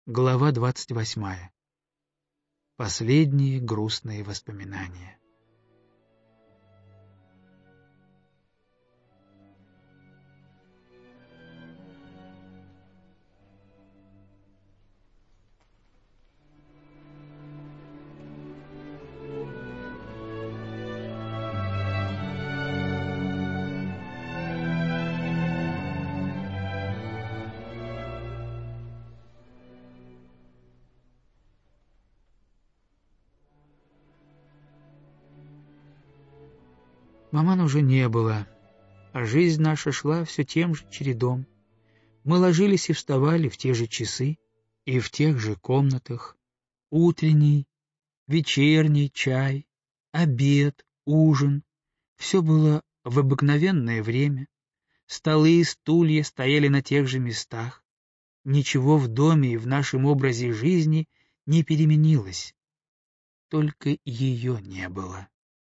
Глава 28. Последние грустные воспоминания. Маман уже не было, а жизнь наша шла все тем же чередом. Мы ложились и вставали в те же часы и в тех же комнатах. Утренний, вечерний чай, обед, ужин — все было в обыкновенное время. Столы и стулья стояли на тех же местах. Ничего в доме и в нашем образе жизни не переменилось. Только ее не было.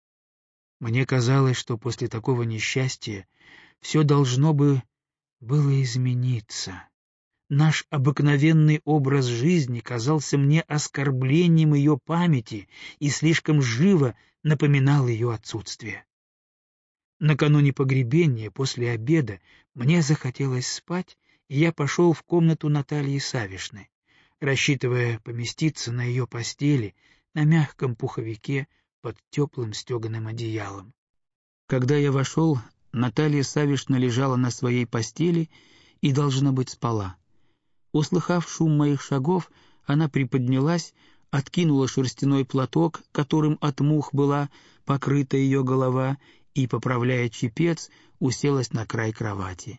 Мне казалось, что после такого несчастья все должно бы было измениться. Наш обыкновенный образ жизни казался мне оскорблением ее памяти и слишком живо напоминал ее отсутствие. Накануне погребения, после обеда, мне захотелось спать, и я пошел в комнату Натальи Савишны, рассчитывая поместиться на ее постели, на мягком пуховике под теплым стеганым одеялом. Когда я вошел, Наталья Савишна лежала на своей постели и, должно быть, спала. Услыхав шум моих шагов, она приподнялась, откинула шерстяной платок, которым от мух была покрыта ее голова, и, поправляя чепец, уселась на край кровати.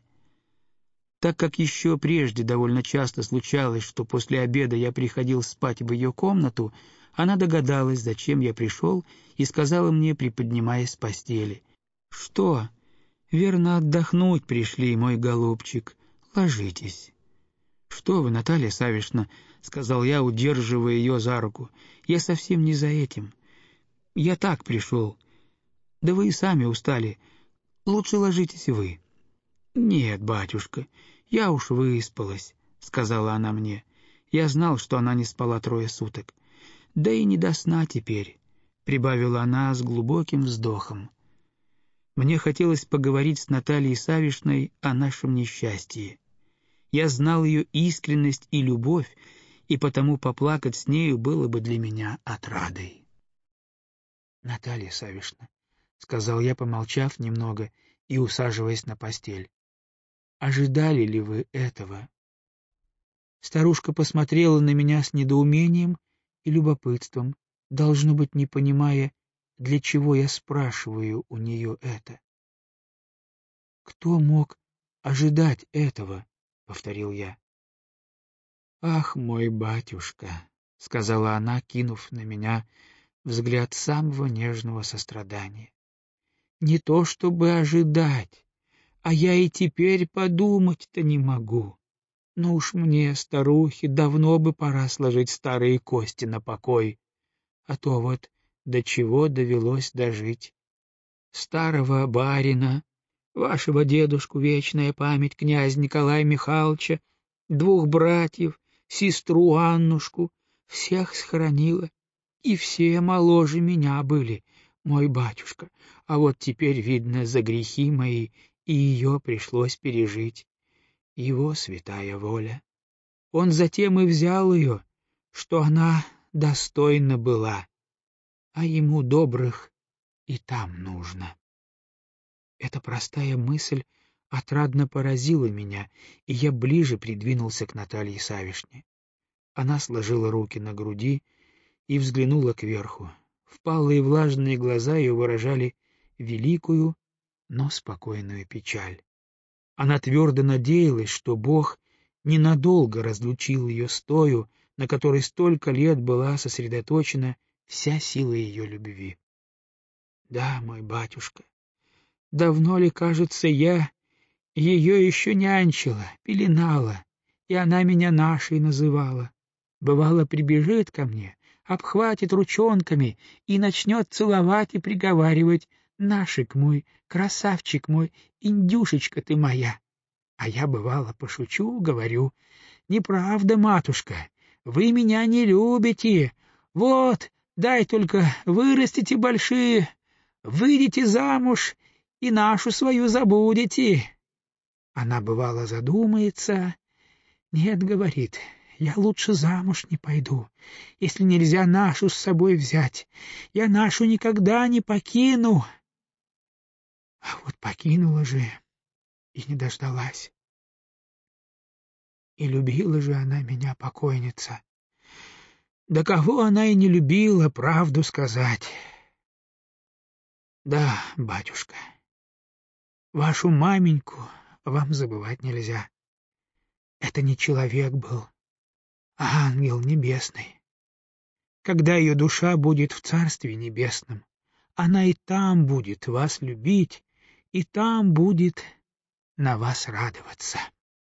Так как еще прежде довольно часто случалось, что после обеда я приходил спать в ее комнату, она догадалась, зачем я пришел, и сказала мне, приподнимаясь с постели: «Что? Верно, отдохнуть пришли, мой голубчик. Ложитесь». «Что вы, Наталья Савишна», — сказал я, удерживая ее за руку, — «я совсем не за этим. Я так пришел. Да вы и сами устали. Лучше ложитесь вы». «Нет, батюшка, я уж выспалась», — сказала она мне. Я знал, что она не спала 3 суток. «Да и не до сна теперь», — прибавила она с глубоким вздохом. Мне хотелось поговорить с Натальей Савишной о нашем несчастье. Я знал ее искренность и любовь, и потому поплакать с нею было бы для меня отрадой. «Наталья Савишна», — сказал я, помолчав немного и усаживаясь на постель, — «ожидали ли вы этого?» Старушка посмотрела на меня с недоумением и любопытством, должно быть, не понимая, для чего я спрашиваю у нее это. «Кто мог ожидать этого?» — повторил я. «Ах, мой батюшка», — сказала она, кинув на меня взгляд самого нежного сострадания, — «не то чтобы ожидать, а я и теперь подумать-то не могу. Но уж мне, старухе, давно бы пора сложить старые кости на покой, а то вот до чего довелось дожить. Старого барина, вашего дедушку, вечная память, князь Николая Михайловича, 2 братьев, сестру Аннушку, всех схоронила, и все моложе меня были, мой батюшка, а вот теперь, видно, за грехи мои и ее пришлось пережить. Его святая воля. Он затем и взял ее, что она достойна была, а ему добрых и там нужно». Эта простая мысль отрадно поразила меня, и я ближе придвинулся к Наталье Савишне. Она сложила руки на груди и взглянула кверху. Впалые влажные глаза ее выражали великую, но спокойную печаль. Она твердо надеялась, что Бог ненадолго разлучил ее с тою, на которой столько лет была сосредоточена вся сила ее любви. «Да, мой батюшка, давно ли, кажется, я ее еще нянчила, пеленала, и она меня нашей называла. Бывало, прибежит ко мне, обхватит ручонками и начнет целовать и приговаривать: «Нашик мой, красавчик мой, индюшечка ты моя». А я, бывало, пошучу, говорю: «Неправда, матушка, вы меня не любите. Вот, дай только вырастите большие, выйдете замуж и нашу свою забудете». Она, бывало, задумается. «Нет, — говорит, — я лучше замуж не пойду, если нельзя нашу с собой взять. Я нашу никогда не покину». А вот покинула же и не дождалась. И любила же она меня, покойница. Да кого она и не любила, правду сказать. Да, батюшка, вашу маменьку вам забывать нельзя. Это не человек был, а ангел небесный. Когда ее душа будет в Царстве Небесном, она и там будет вас любить, и там будет на вас радоваться.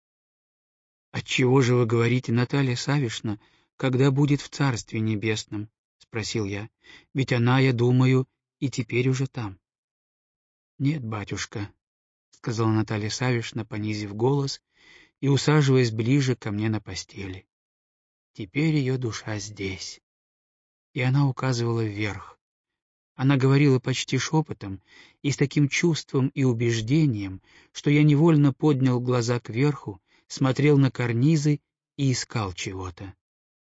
— Отчего же вы говорите, Наталья Савишна, когда будет в Царстве Небесном? — спросил я. — Ведь она, я думаю, и теперь уже там. — Нет, батюшка, — сказала Наталья Савишна, понизив голос и усаживаясь ближе ко мне на постели. — Теперь ее душа здесь. И она указывала вверх. Она говорила почти шепотом и с таким чувством и убеждением, что я невольно поднял глаза кверху, смотрел на карнизы и искал чего-то.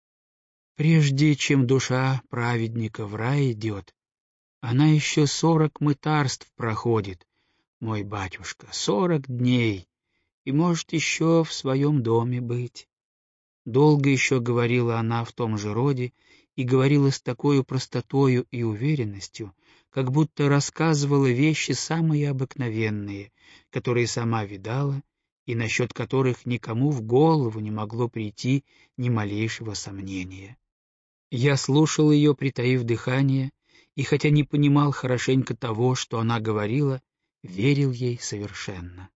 Прежде чем душа праведника в рай идет, она еще 40 мытарств проходит, мой батюшка, 40 дней, и может еще в своем доме быть. Долго еще говорила она в том же роде и говорила с такой простотою и уверенностью, как будто рассказывала вещи самые обыкновенные, которые сама видала и насчет которых никому в голову не могло прийти ни малейшего сомнения. Я слушал ее, притаив дыхание, и хотя не понимал хорошенько того, что она говорила, верил ей совершенно.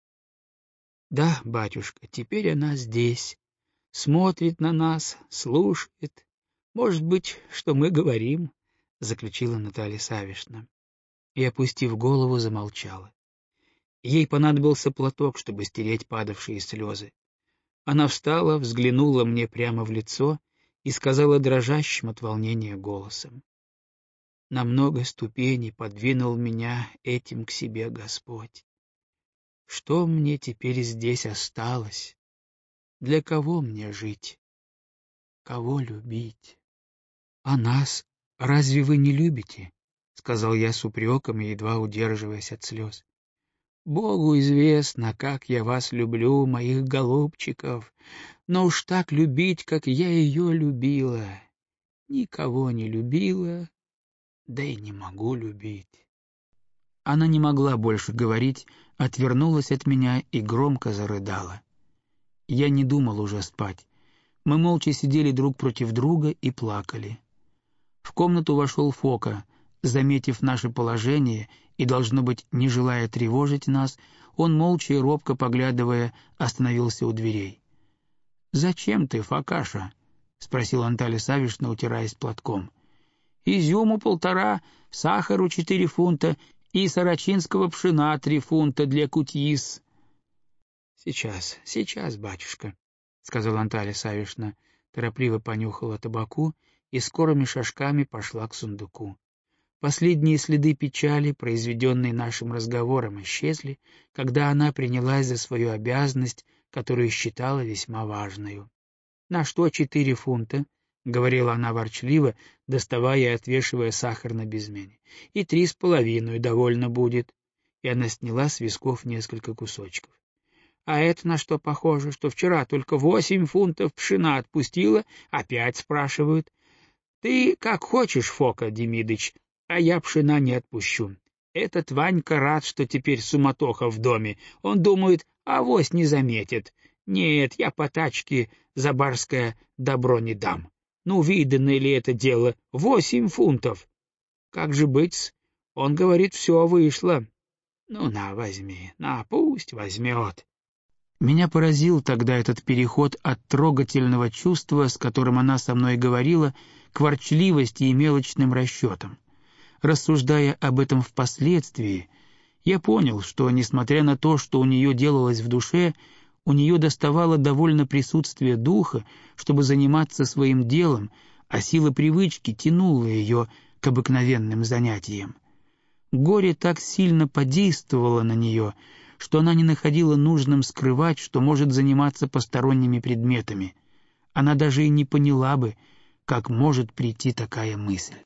Да, батюшка, теперь она здесь, смотрит на нас, слушает. Может быть, что мы говорим, — заключила Наталья Савишна. И, опустив голову, замолчала. Ей понадобился платок, чтобы стереть падавшие слезы. Она встала, взглянула мне прямо в лицо и сказала дрожащим от волнения голосом: «На много ступеней подвинул меня этим к себе Господь. Что мне теперь здесь осталось? Для кого мне жить? Кого любить? А нас разве вы не любите?» — сказал я с упреком и едва удерживаясь от слез. «Богу известно, как я вас люблю, моих голубчиков, но уж так любить, как я ее любила, никого не любила, да и не могу любить». Она не могла больше говорить, отвернулась от меня и громко зарыдала. Я не думал уже спать. Мы молча сидели друг против друга и плакали. В комнату вошел Фока. Заметив наше положение и, должно быть, не желая тревожить нас, он, молча и робко поглядывая, остановился у дверей. «Зачем ты, Фокаша?» — спросила Наталья Савишна, утираясь платком. «Изюму 1,5, сахару 4 фунта и сарачинского пшена 3 фунта для кутьис». Сейчас, батюшка», — сказала Наталья Савишна, торопливо понюхала табаку и скорыми шажками пошла к сундуку. Последние следы печали, произведенные нашим разговором, исчезли, когда она принялась за свою обязанность, которую считала весьма важною. «На что 4 фунта?» — говорила она ворчливо, доставая и отвешивая сахар на безмене. «И 3,5 довольно будет». И она сняла с висков несколько кусочков. «А это на что похоже, что вчера только 8 фунтов пшена отпустила, опять спрашивают. Ты как хочешь, Фока Демидыч, а я пшена не отпущу. Этот Ванька рад, что теперь суматоха в доме. Он думает, авось не заметит. Нет, я по тачке за барское добро не дам. Ну, видано ли это дело? 8 фунтов. Как же быть-с? Он говорит, все вышло. Ну, на, возьми, на, пусть возьмет». Меня поразил тогда этот переход от трогательного чувства, с которым она со мной говорила, к ворчливости и мелочным расчетам. Рассуждая об этом впоследствии, я понял, что, несмотря на то, что у нее делалось в душе, У нее доставало довольно присутствия духа, чтобы заниматься своим делом, а сила привычки тянула ее к обыкновенным занятиям. Горе так сильно подействовало на нее, что она не находила нужным скрывать, что может заниматься посторонними предметами. Она даже и не поняла бы, как может прийти такая мысль.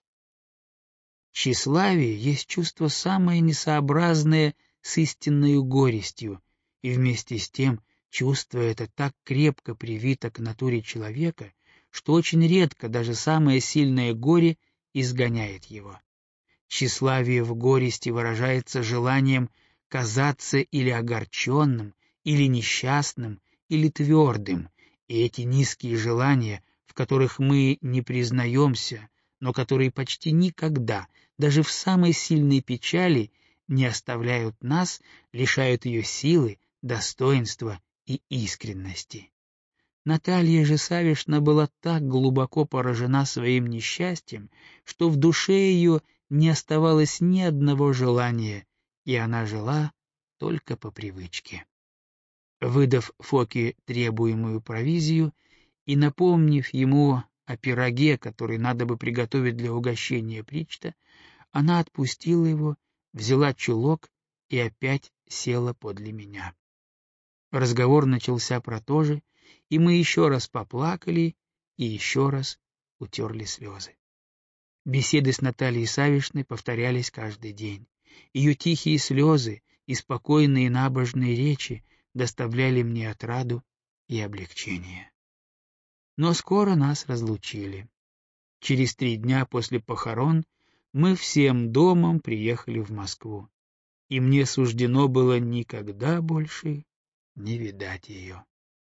Тщеславие есть чувство самое несообразное с истинною горестью, и вместе с тем чувство это так крепко привито к натуре человека, что очень редко даже самое сильное горе изгоняет его. Тщеславие в горести выражается желанием казаться или огорченным, или несчастным, или твердым, и эти низкие желания, в которых мы не признаемся, но которые почти никогда, даже в самой сильной печали, не оставляют нас, лишают ее силы, достоинства и искренности. Наталья же Савишна была так глубоко поражена своим несчастьем, что в душе ее не оставалось ни одного желания, и она жила только по привычке. Выдав Фоке требуемую провизию и напомнив ему о пироге, который надо бы приготовить для угощения Причта, она отпустила его, взяла чулок и опять села подле меня. Разговор начался про то же, и мы еще раз поплакали и еще раз утерли слезы. Беседы с Натальей Савишной повторялись каждый день. Ее тихие слезы и спокойные набожные речи доставляли мне отраду и облегчение. Но скоро нас разлучили. Через 3 дня после похорон мы всем домом приехали в Москву, и мне суждено было никогда больше не видать ее.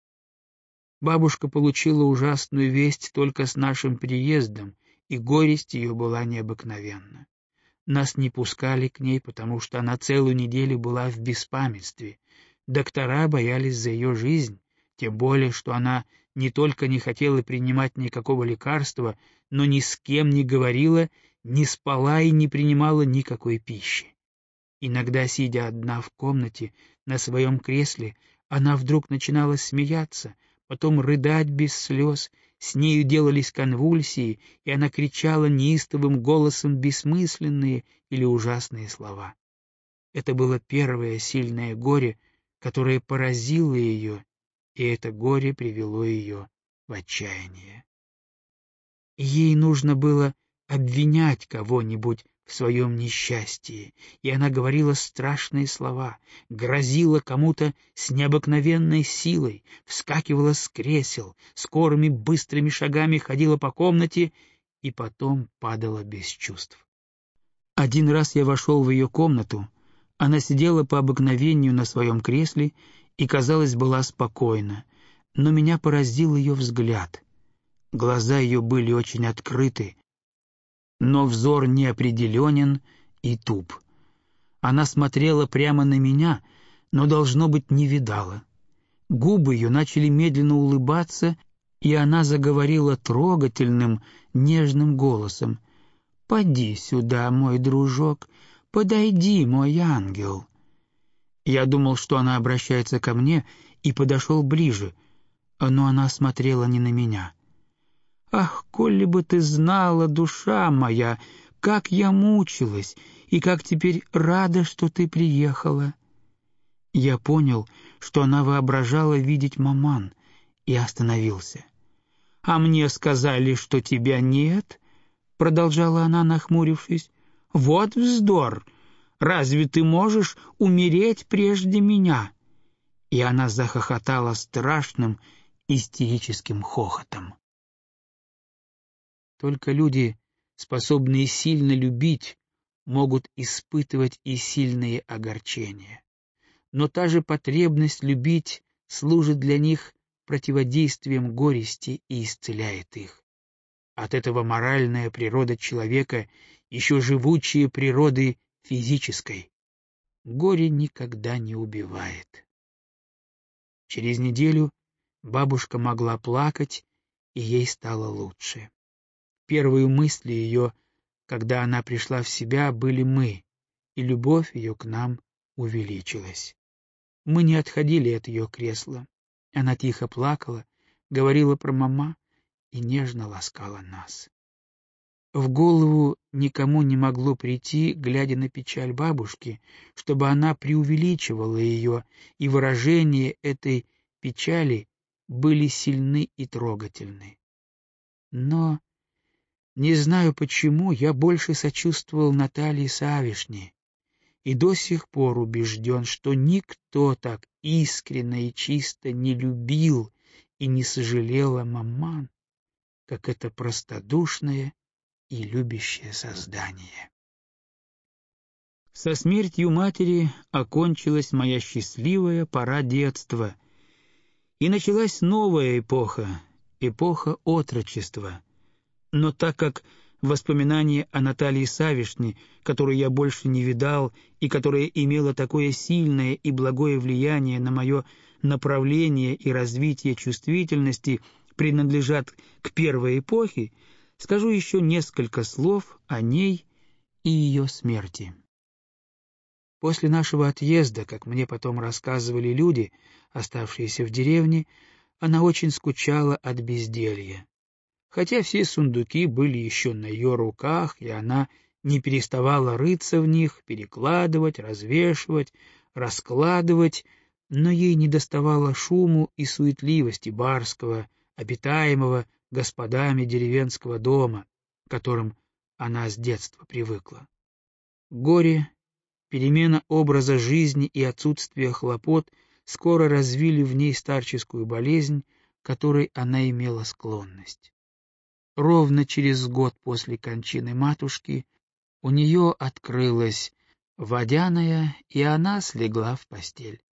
Бабушка получила ужасную весть только с нашим приездом, и горесть ее была необыкновенна. Нас не пускали к ней, потому что она целую неделю была в беспамятстве. Доктора боялись за ее жизнь, тем более, что она не только не хотела принимать никакого лекарства, но ни с кем не говорила, не спала и не принимала никакой пищи. Иногда, сидя одна в комнате на своем кресле, она вдруг начинала смеяться, потом рыдать без слез, с нею делались конвульсии, и она кричала неистовым голосом бессмысленные или ужасные слова. Это было первое сильное горе, которое поразило ее, и это горе привело ее в отчаяние. Ей нужно было обвинять кого-нибудь в своем несчастье, и она говорила страшные слова, грозила кому-то с необыкновенной силой, вскакивала с кресел, скорыми быстрыми шагами ходила по комнате и потом падала без чувств. Один раз я вошел в ее комнату, она сидела по обыкновению на своем кресле и, казалось, была спокойна, но меня поразил ее взгляд. Глаза ее были очень открыты, но взор неопределенен и туп. Она смотрела прямо на меня, но, должно быть, не видала. Губы ее начали медленно улыбаться, и она заговорила трогательным, нежным голосом. «Поди сюда, мой дружок, подойди, мой ангел». Я думал, что она обращается ко мне, и подошел ближе, но она смотрела не на меня. «Ах, коли бы ты знала, душа моя, как я мучилась, и как теперь рада, что ты приехала!» Я понял, что она воображала видеть маман, и остановился. «А мне сказали, что тебя нет?» — продолжала она, нахмурившись. «Вот вздор! Разве ты можешь умереть прежде меня?» И она захохотала страшным истерическим хохотом. Только люди, способные сильно любить, могут испытывать и сильные огорчения. Но та же потребность любить служит для них противодействием горести и исцеляет их. От этого моральная природа человека еще живучее природы физической. Горе никогда не убивает. Через неделю бабушка могла плакать, и ей стало лучше. Первые мысли ее, когда она пришла в себя, были мы, и любовь ее к нам увеличилась. Мы не отходили от ее кресла. Она тихо плакала, говорила про мама и нежно ласкала нас. В голову никому не могло прийти, глядя на печаль бабушки, чтобы она преувеличивала ее, и выражения этой печали были сильны и трогательны. Но, не знаю почему, я больше сочувствовал Наталье Савишне и до сих пор убежден, что никто так искренне и чисто не любил и не сожалел о маман, как это простодушное и любящее создание. Со смертью матери окончилась моя счастливая пора детства, и началась новая эпоха, эпоха отрочества. Но так как воспоминание о Наталье Савишне, которую я больше не видал и которая имела такое сильное и благое влияние на мое направление и развитие чувствительности, принадлежат к первой эпохе, скажу еще несколько слов о ней и ее смерти. После нашего отъезда, как мне потом рассказывали люди, оставшиеся в деревне, она очень скучала от безделья. Хотя все сундуки были еще на ее руках, и она не переставала рыться в них, перекладывать, развешивать, раскладывать, но ей недоставало шуму и суетливости барского, обитаемого господами деревенского дома, к которым она с детства привыкла. Горе, перемена образа жизни и отсутствие хлопот скоро развили в ней старческую болезнь, к которой она имела склонность. Ровно через год после кончины матушки у нее открылась водяная, и она слегла в постель.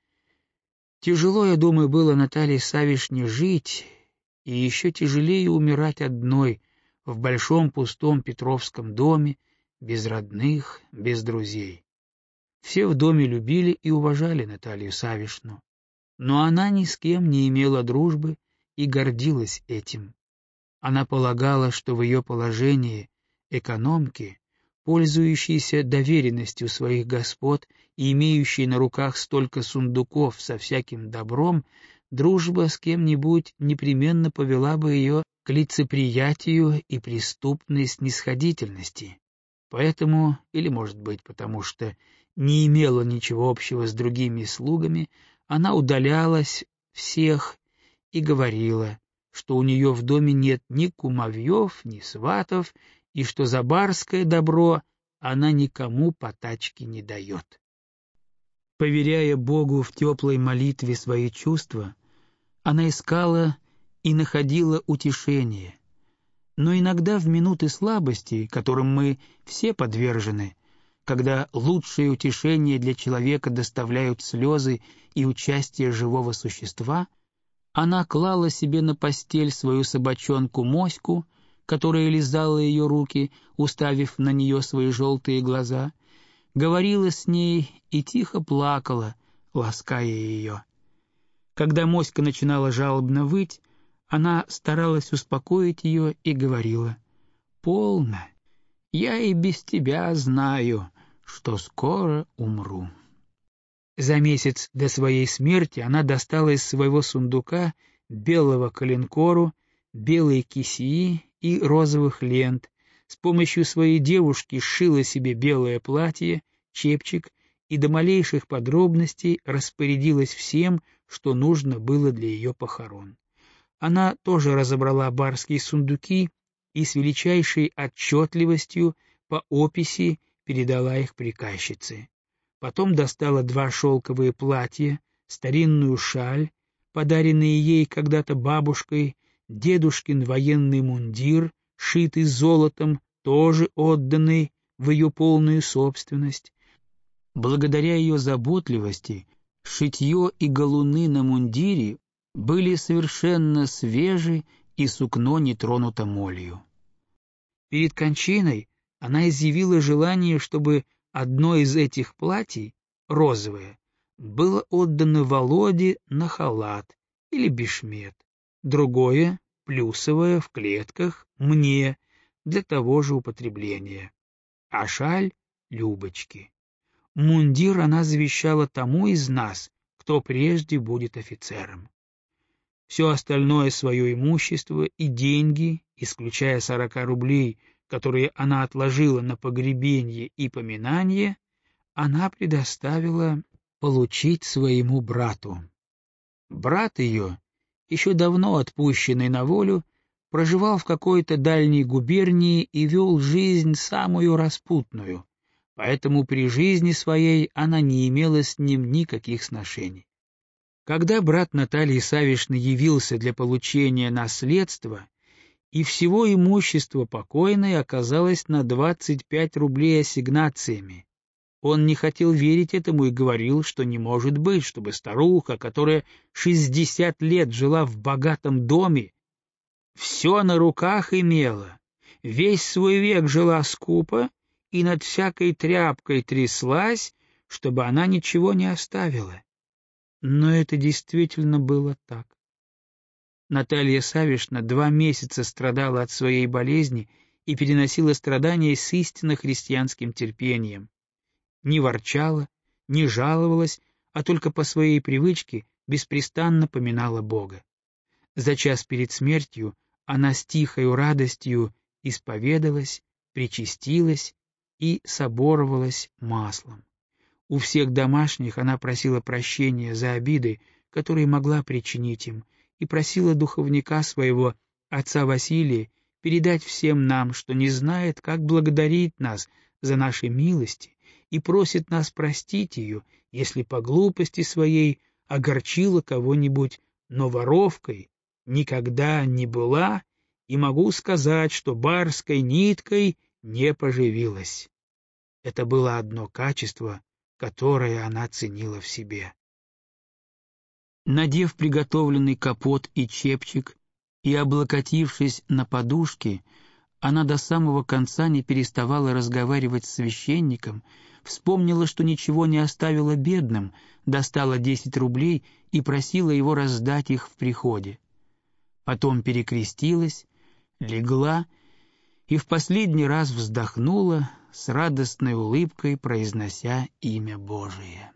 Тяжело, я думаю, было Наталье Савишне жить, и еще тяжелее умирать одной в большом пустом Петровском доме, без родных, без друзей. Все в доме любили и уважали Наталью Савишну, но она ни с кем не имела дружбы и гордилась этим. Она полагала, что в ее положении экономки, пользующейся доверенностью своих господ и имеющей на руках столько сундуков со всяким добром, дружба с кем-нибудь непременно повела бы ее к лицеприятию и преступной снисходительности. Поэтому, или, может быть, потому что не имела ничего общего с другими слугами, она удалялась всех и говорила, что у нее в доме нет ни кумовьев, ни сватов, и что за барское добро она никому потачки не дает. Поверяя Богу в теплой молитве свои чувства, она искала и находила утешение. Но иногда в минуты слабости, которым мы все подвержены, когда лучшее утешение для человека доставляют слезы и участие живого существа, она клала себе на постель свою собачонку Моську, которая лизала ее руки, уставив на нее свои желтые глаза, говорила с ней и тихо плакала, лаская ее. Когда Моська начинала жалобно выть, она старалась успокоить ее и говорила: «Полно, я и без тебя знаю, что скоро умру». За месяц до своей смерти она достала из своего сундука белого коленкору, белые кисеи и розовых лент, с помощью своей девушки сшила себе белое платье, чепчик и до малейших подробностей распорядилась всем, что нужно было для ее похорон. Она тоже разобрала барские сундуки и с величайшей отчетливостью по описи передала их приказчице. Потом достала 2 шелковые платья, старинную шаль, подаренные ей когда-то бабушкой, дедушкин военный мундир, шитый золотом, тоже отданный в ее полную собственность. Благодаря ее заботливости шитье и галуны на мундире были совершенно свежи, и сукно не тронуто молью. Перед кончиной она изъявила желание, чтобы одно из этих платьев, розовое, было отдано Володе на халат или бешмет, другое, плюсовое, в клетках, мне, для того же употребления, а шаль — Любочке. Мундир она завещала тому из нас, кто прежде будет офицером. все остальное свое имущество и деньги, исключая 40 рублей, которые она отложила на погребение и поминание, она предоставила получить своему брату. Брат ее, еще давно отпущенный на волю, проживал в какой-то дальней губернии и вел жизнь самую распутную, поэтому при жизни своей она не имела с ним никаких сношений. Когда брат Натальи Савишны явился для получения наследства, и всего имущества покойной оказалось на 25 рублей ассигнациями, он не хотел верить этому и говорил, что не может быть, чтобы старуха, которая 60 лет жила в богатом доме, все на руках имела, весь свой век жила скупо и над всякой тряпкой тряслась, чтобы она ничего не оставила. Но это действительно было так. Наталья Савишна 2 месяца страдала от своей болезни и переносила страдания с истинно христианским терпением. Не ворчала, не жаловалась, а только по своей привычке беспрестанно поминала Бога. За час перед смертью она с тихою радостью исповедалась, причастилась и соборовалась маслом. У всех домашних она просила прощения за обиды, которые могла причинить им, и просила духовника своего, отца Василия, передать всем нам, что не знает, как благодарить нас за наши милости, и просит нас простить ее, если по глупости своей огорчила кого-нибудь, но воровкой никогда не была, и могу сказать, что барской ниткой не поживилась. Это было одно качество, которое она ценила в себе. Надев приготовленный капот и чепчик и облокотившись на подушки, она до самого конца не переставала разговаривать с священником, вспомнила, что ничего не оставила бедным, достала 10 рублей и просила его раздать их в приходе. Потом перекрестилась, легла и в последний раз вздохнула, с радостной улыбкой произнося имя Божие.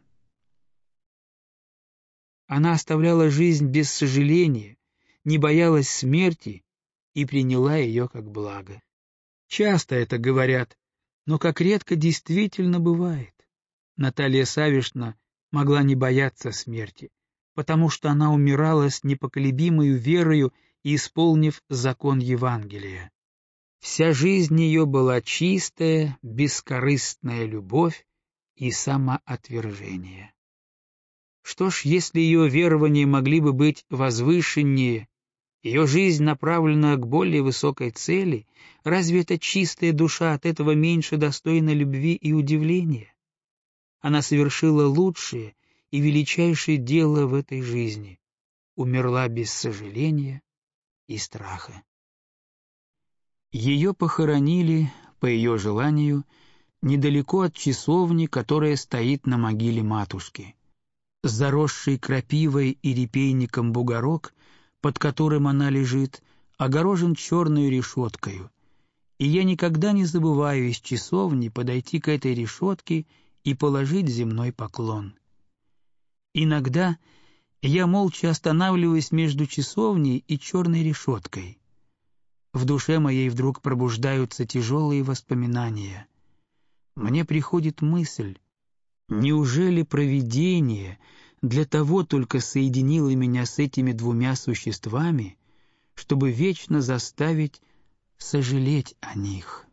Она оставляла жизнь без сожаления, не боялась смерти и приняла ее как благо. Часто это говорят, но как редко действительно бывает. Наталья Савишна могла не бояться смерти, потому что она умирала с непоколебимою верою и исполнив закон Евангелия. Вся жизнь ее была чистая, бескорыстная любовь и самоотвержение. Что ж, если ее верования могли бы быть возвышеннее, ее жизнь направлена к более высокой цели, разве эта чистая душа от этого меньше достойна любви и удивления? Она совершила лучшее и величайшее дело в этой жизни, умерла без сожаления и страха. Ее похоронили, по ее желанию, недалеко от часовни, которая стоит на могиле матушки. Заросший крапивой и репейником бугорок, под которым она лежит, огорожен черной решеткою, и я никогда не забываю из часовни подойти к этой решетке и положить земной поклон. Иногда я молча останавливаюсь между часовней и черной решеткой. В душе моей вдруг пробуждаются тяжелые воспоминания. Мне приходит мысль, неужели провидение для того только соединило меня с этими 2 существами, чтобы вечно заставить сожалеть о них?